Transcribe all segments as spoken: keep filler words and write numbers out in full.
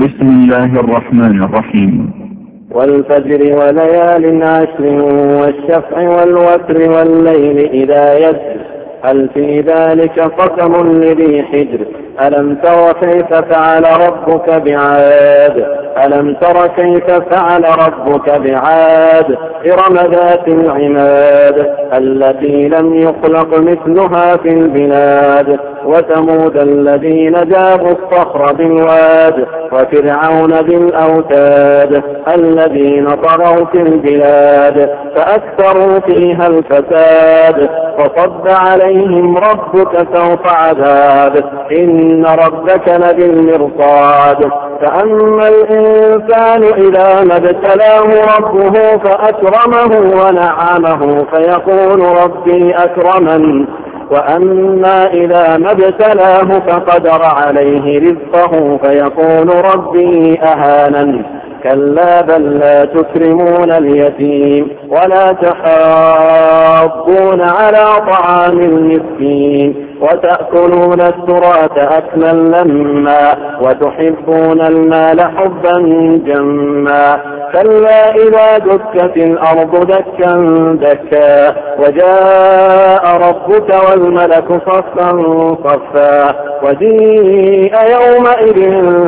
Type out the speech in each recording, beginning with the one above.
بسم الله الرحمن الرحيم. والفجر وليال عشر والشفع والوتر والليل إذا يسر هل في ذلك قسم لذي حجر ألم تر كيف فعل ربك بعاد ألم تر كيف فعل ربك بعاد إرم ذات العماد التي لم يخلق مثلها في البلاد وثمود الذين جابوا الصخر بالواد وفرعون بالأوتاد الذين طغوا في البلاد فأكثروا فيها الفساد فصب عليهم ربك سوط عذاب إن ربك لبالمرصاد فأما الإنسان إذا ما ابتلاه ربه فأكرمه ونعمه فيقول ربي أكرمن وأما إذا ما ابتلاه فقدر عليه رزقه فيقول ربي أهانن كلا بل لا تكرمون اليتيم ولا تحاضون على طعام المسكين وتأكلون التراث أكلا لما وتحبون المال حبا جما كلا إذا دكت الأرض دكا دكا وجاء ربك والملك صفا صفا وجيء يومئذ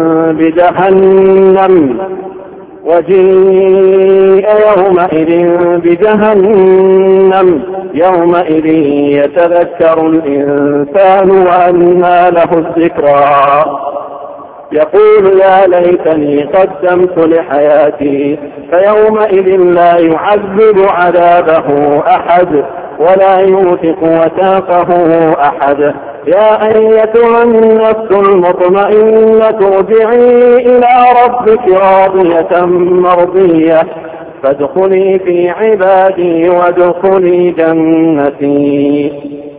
بجهنم وجيء يومئذ بجهنم يومئذ يتذكر الإنسان وأنى له الذكرى يقول يا ليتني قدمت لحياتي فيومئذ لا يعذب عذابه أحد ولا يوثق وثاقه أحد يا أيتها النفس المطمئنة ارجعي إلى ربك راضية مرضية فادخلي في عبادي وادخلي جنتي.